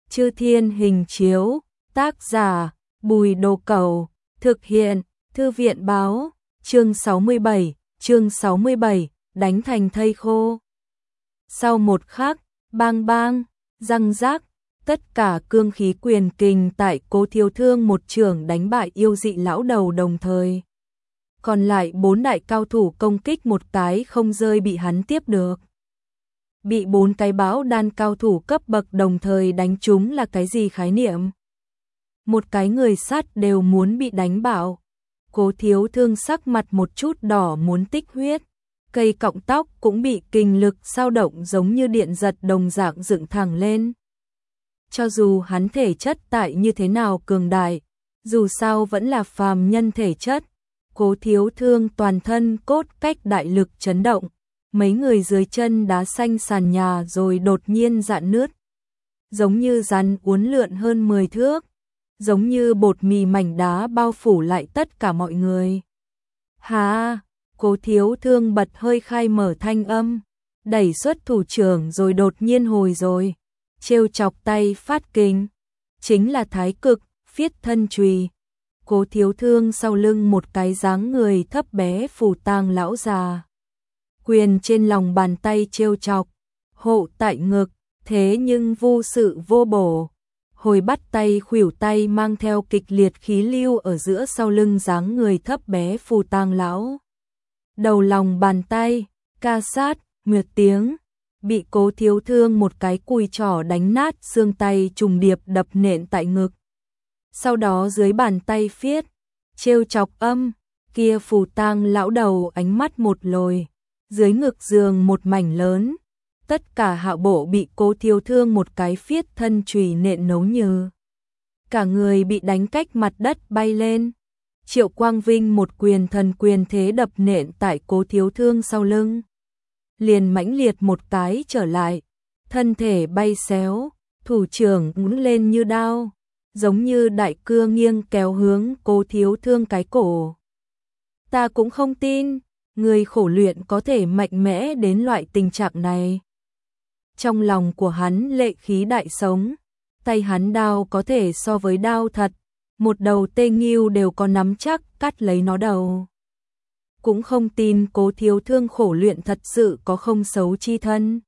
Chư Thiên Hình Chiếu, tác giả, Bùi Đồ Cẩu, thực hiện, Thư viện Báo, chương 67, đánh thành thây khô. Sau một khắc, bang bang, răng rác, tất cả cương khí quyền kình tại Cố Thiếu Thương một chưởng đánh bại yêu dị lão đầu đồng thời. Còn lại 4 đại cao thủ công kích một cái không rơi bị hắn tiếp được. Bị 4 cái báo đan cao thủ cấp bậc đồng thời đánh trúng là cái gì khái niệm? Một cái người sát đều muốn bị đánh bạo. Cố Thiếu Thương sắc mặt một chút đỏ muốn tích huyết. Cây cọng tóc cũng bị kình lực dao động giống như điện giật đồng dạng dựng thẳng lên. Cho dù hắn thể chất tại như thế nào cường đại, dù sao vẫn là phàm nhân thể chất. Cố Thiếu Thương toàn thân cốt cách đại lực chấn động. Mấy người dưới chân đá xanh sàn nhà rồi đột nhiên rạn nứt. Giống như rắn uốn lượn hơn 10 thước. Giống như bột mì mảnh đá bao phủ lại tất cả mọi người. Hà! Cố Thiếu Thương bật hơi khai mở thanh âm. Đẩy xuất thủ trưởng rồi đột nhiên hồi rồi. Trêu chọc tay phát kinh. Chính là thái cực, phiết thân chùy. Cố Thiếu Thương sau lưng một cái dáng người thấp bé phủ tang lão già. Quyền trên lòng bàn tay trêu chọc, hộ tại ngực, thế nhưng vô sự vô bổ. Hồi bắt tay khuỷu tay mang theo kịch liệt khí lưu ở giữa sau lưng dáng người thấp bé phù tang lão. Đầu lòng bàn tay, ca sát, nguyệt tiếng, bị Cố Thiếu Thương một cái cùi trỏ đánh nát xương tay trùng điệp đập nện tại ngực. Sau đó dưới bàn tay phiết, trêu chọc âm, kia phù tang lão đầu ánh mắt một lồi. Dưới ngực giường một mảnh lớn, tất cả hạo bộ bị Cố Thiếu Thương một cái phiết thân chùy nện nấu như. Cả người bị đánh cách mặt đất bay lên. Triệu Quang Vinh một quyền thần quyền thế đập nện tại Cố Thiếu Thương sau lưng. Liền mãnh liệt một cái trở lại, thân thể bay xéo, thủ trưởng ngún lên như đao, giống như đại cưa nghiêng kéo hướng Cố Thiếu Thương cái cổ. Ta cũng không tin. Người khổ luyện có thể mạnh mẽ đến loại tình trạng này. Trong lòng của hắn lệ khí đại sống, tay hắn đao có thể so với đao thật, một đầu tê nghiêu đều có nắm chắc cắt lấy nó đầu. Cũng không tin Cố Thiếu Thương khổ luyện thật sự có không xấu chi thân.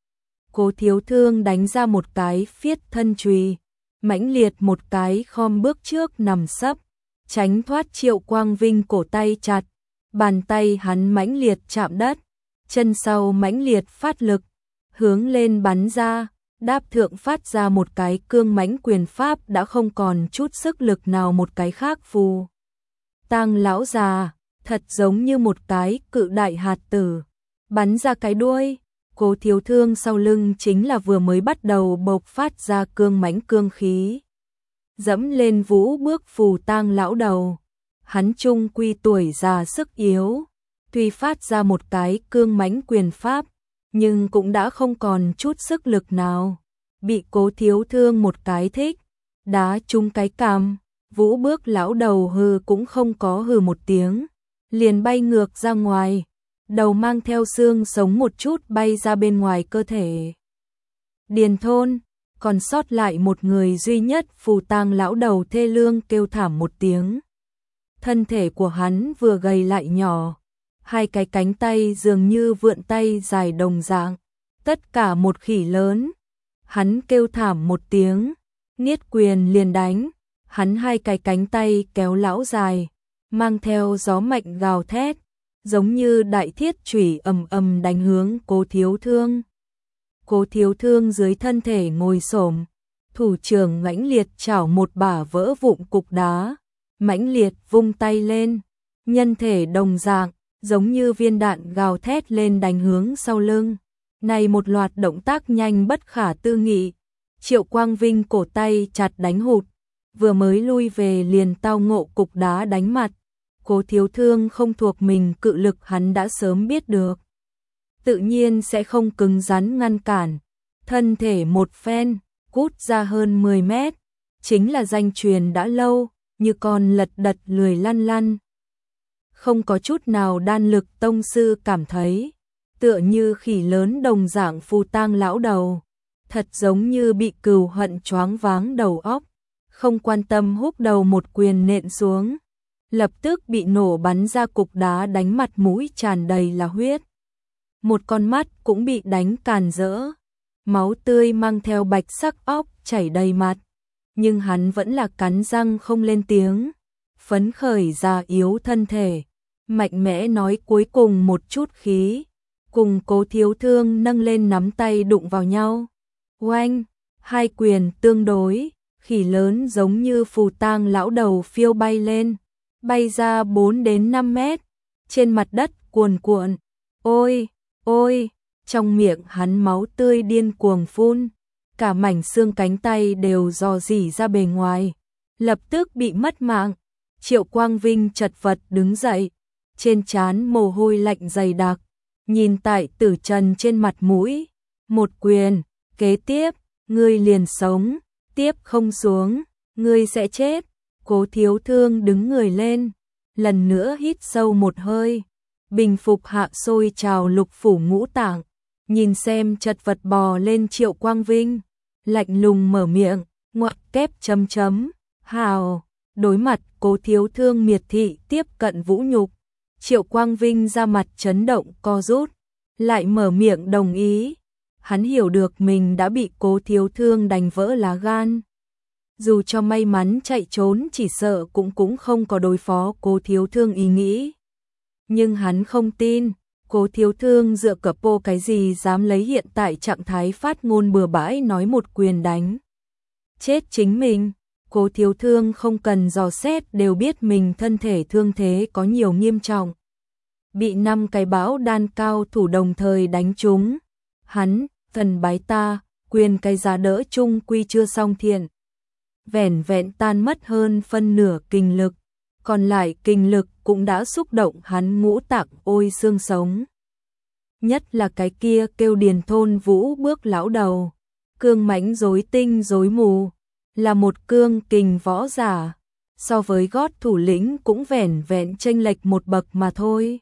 Cố Thiếu Thương đánh ra một cái phiết thân chùy, mãnh liệt một cái khom bước trước nằm sấp, tránh thoát Triệu Quang Vinh cổ tay chặt. Bàn tay hắn mãnh liệt chạm đất, chân sau mãnh liệt phát lực, hướng lên bắn ra, đáp thượng phát ra một cái cương mãnh quyền pháp đã không còn chút sức lực nào một cái khác phù. Tang lão già, thật giống như một cái cự đại hạt tử, bắn ra cái đuôi. Cố Thiếu Thương sau lưng chính là vừa mới bắt đầu bộc phát ra cương mãnh cương khí. Dẫm lên vũ bước phù tang lão đầu. Hắn chung quy tuổi già sức yếu, tuy phát ra một cái cương mãnh quyền pháp, nhưng cũng đã không còn chút sức lực nào. Bị Cố Thiếu Thương một cái thích, đá trúng cái cằm, vũ bước lão đầu hừ cũng không có hừ một tiếng, liền bay ngược ra ngoài, đầu mang theo xương sống một chút bay ra bên ngoài cơ thể. Điền thôn, còn sót lại một người duy nhất phù tang lão đầu thê lương kêu thảm một tiếng. Thân thể của hắn vừa gầy lại nhỏ, hai cái cánh tay dường như vượn tay dài đồng dạng, tất cả một khỉ lớn. Hắn kêu thảm một tiếng, niết quyền liền đánh, hắn hai cái cánh tay kéo lão dài, mang theo gió mạnh gào thét, giống như đại thiết chủy ầm ầm đánh hướng Cố Thiếu Thương. Cố Thiếu Thương dưới thân thể ngồi xổm, thủ trưởng mãnh liệt chảo một bả vỡ vụn cục đá. Mãnh liệt vung tay lên, nhân thể đồng dạng, giống như viên đạn gào thét lên đánh hướng sau lưng. Này một loạt động tác nhanh bất khả tư nghị. Triệu Quang Vinh cổ tay chặt đánh hụt, vừa mới lui về liền tao ngộ cục đá đánh mặt. Cố Thiếu Thương không thuộc mình cự lực hắn đã sớm biết được. Tự nhiên sẽ không cứng rắn ngăn cản. Thân thể một phen, cút ra hơn 10 mét, chính là danh truyền đã lâu. Như con lật đật lười lăn lăn. Không có chút nào đan lực tông sư cảm thấy, tựa như khỉ lớn đồng dạng phù tang lão đầu. thật giống như bị cừu hận choáng váng đầu óc, không quan tâm húc đầu một quyền nện xuống, lập tức bị nổ bắn ra cục đá đánh mặt mũi tràn đầy là huyết. Một con mắt cũng bị đánh càn rỡ, máu tươi mang theo bạch sắc óc chảy đầy mặt, nhưng hắn vẫn là cắn răng không lên tiếng, phấn khởi già yếu thân thể, mạnh mẽ nói cuối cùng một chút khí, cùng Cố Thiếu Thương nâng lên nắm tay đụng vào nhau. Oanh, hai quyền tương đối, khỉ lớn giống như phù tang lão đầu phiêu bay lên, bay ra 4 đến 5 mét, trên mặt đất cuồn cuộn. Ôi, ôi, trong miệng hắn máu tươi điên cuồng phun, cả mảnh xương cánh tay đều rò rỉ ra bề ngoài, lập tức bị mất mạng. Triệu Quang Vinh chật vật đứng dậy, trên trán mồ hôi lạnh dày đặc, nhìn tại Tử Trần trên mặt mũi, một quyền, kế tiếp, ngươi liền sống, tiếp không xuống, ngươi sẽ chết. Cố Thiếu Thương đứng người lên, lần nữa hít sâu một hơi, bình phục hạ sôi trào lục phủ ngũ tạng, nhìn xem chật vật bò lên Triệu Quang Vinh, lạnh lùng mở miệng, ngoặc kép chấm chấm, hào. Đối mặt Cố Thiếu Thương miệt thị tiếp cận vũ nhục, Triệu Quang Vinh ra mặt chấn động co rút, lại mở miệng đồng ý. Hắn hiểu được mình đã bị Cố Thiếu Thương đánh vỡ lá gan. Dù cho may mắn chạy trốn chỉ sợ cũng không có đối phó Cố Thiếu Thương ý nghĩ. Nhưng hắn không tin, Cố Thiếu Thương dựa cờ pô cái gì dám lấy hiện tại trạng thái phát ngôn bừa bãi nói một quyền đánh chết chính mình. Cố Thiếu Thương không cần dò xét đều biết mình thân thể thương thế có nhiều nghiêm trọng. Bị 5 cái bão đan cao thủ đồng thời đánh trúng. Hắn, thần bái ta, quyền cái giá đỡ chung quy chưa xong thiện. Vẻn vẹn tan mất hơn phân nửa kinh lực, còn lại kinh lực cũng đã xúc động hắn ngũ tạng ôi xương sống. Nhất là cái kia kêu Điền Thôn Vũ bước lão đầu, cương mãnh rối tinh rối mù, là một cương kình võ giả, so với gót thủ lĩnh cũng vẻn vẹn chênh lệch một bậc mà thôi.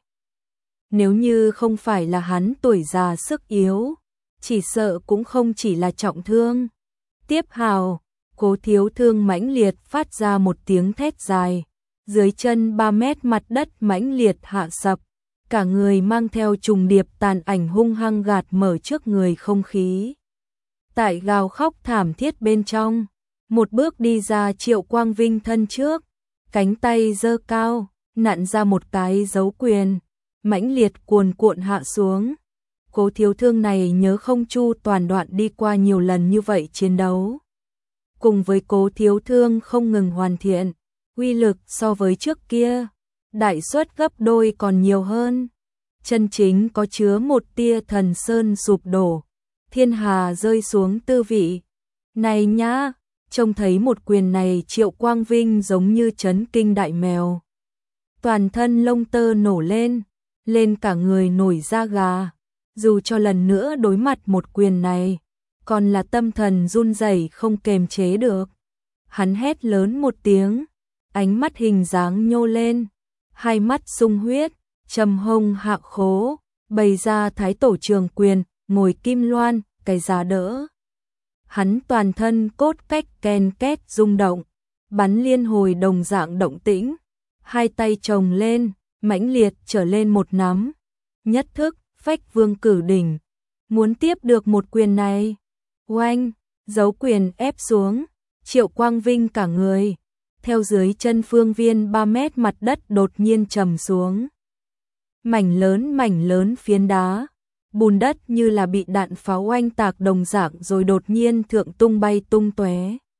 Nếu như không phải là hắn tuổi già sức yếu, chỉ sợ cũng không chỉ là trọng thương. Tiếp hào, Cố Thiếu Thương mãnh liệt phát ra một tiếng thét dài, dưới chân 3 mét mặt đất mãnh liệt hạ sập, cả người mang theo trùng điệp tàn ảnh hung hăng gạt mở trước người không khí. Tại gào khóc thảm thiết bên trong, một bước đi ra Triệu Quang Vinh thân trước, cánh tay giơ cao, nặn ra một cái dấu quyền, mãnh liệt cuồn cuộn hạ xuống. Cố Thiếu Thương này nhớ không chu toàn đoạn đi qua nhiều lần như vậy chiến đấu. Cùng với Cố Thiếu Thương không ngừng hoàn thiện, uy lực so với trước kia, đại suất gấp đôi còn nhiều hơn. Chân chính có chứa một tia thần sơn sụp đổ, thiên hà rơi xuống tư vị. Này nhá, trông thấy một quyền này Triệu Quang Vinh giống như chấn kinh đại mèo. Toàn thân lông tơ nổ lên, lên cả người nổi da gà. Dù cho lần nữa đối mặt một quyền này, còn là tâm thần run rẩy không kềm chế được. Hắn hét lớn một tiếng, ánh mắt hình dáng nhô lên, hai mắt sung huyết, trầm hông hạ khố, bày ra thái tổ trường quyền, ngồi kim loan, cái giá đỡ. Hắn toàn thân cốt cách ken két rung động, bắn liên hồi đồng dạng động tĩnh, hai tay chồng lên, mãnh liệt trở lên một nắm, nhất thức, phách vương cử đỉnh, muốn tiếp được một quyền này. Oanh, dấu quyền ép xuống, Triệu Quang Vinh cả người, theo dưới chân phương viên 3 mét mặt đất đột nhiên trầm xuống. Mảnh lớn phiến đá, bùn đất như là bị đạn pháo oanh tạc đồng dạng rồi đột nhiên thượng tung bay tung tóe,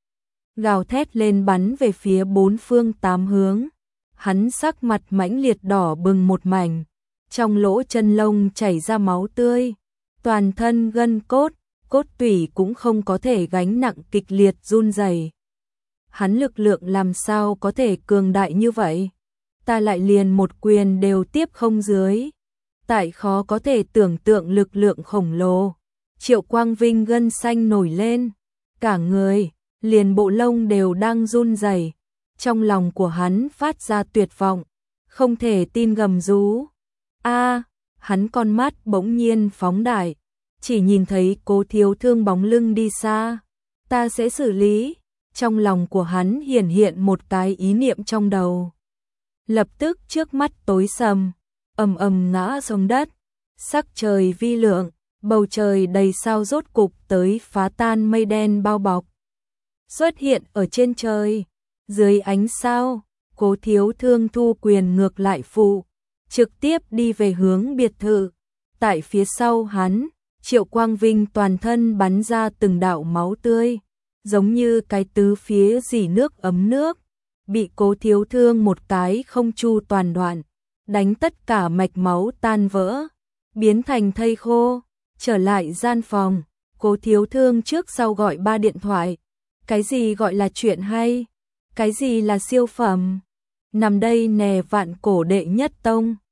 gào thét lên bắn về phía 4 phương 8 hướng. Hắn sắc mặt mãnh liệt đỏ bừng một mảnh, trong lỗ chân lông chảy ra máu tươi, toàn thân gân cốt, cốt tủy cũng không có thể gánh nặng kịch liệt run rẩy. Hắn lực lượng làm sao có thể cường đại như vậy? Ta lại liền một quyền đều tiếp không dưới. Tại khó có thể tưởng tượng lực lượng khổng lồ. Triệu Quang Vinh gân xanh nổi lên, cả người, liền bộ lông đều đang run rẩy. Trong lòng của hắn phát ra tuyệt vọng, không thể tin gầm rú. A, hắn con mắt bỗng nhiên phóng đại, chỉ nhìn thấy Cố Thiếu Thương bóng lưng đi xa. Ta sẽ xử lý. Trong lòng của hắn hiện một cái ý niệm trong đầu. Lập tức trước mắt tối sầm, ầm ầm ngã xuống đất. Sắc trời vi lượng, bầu trời đầy sao rốt cục tới phá tan mây đen bao bọc. Xuất hiện ở trên trời, dưới ánh sao, Cố Thiếu Thương thu quyền ngược lại phụ, trực tiếp đi về hướng biệt thự. Tại phía sau hắn, Triệu Quang Vinh toàn thân bắn ra từng đạo máu tươi, giống như cái tứ phía dỉ nước ấm nước, bị Cố Thiếu Thương một cái không chu toàn đoạn, đánh tất cả mạch máu tan vỡ, biến thành thây khô. Trở lại gian phòng, Cố Thiếu Thương trước sau gọi 3 điện thoại. Cái gì gọi là chuyện hay? Cái gì là siêu phẩm? Nằm đây nè, Vạn Cổ đệ nhất tông.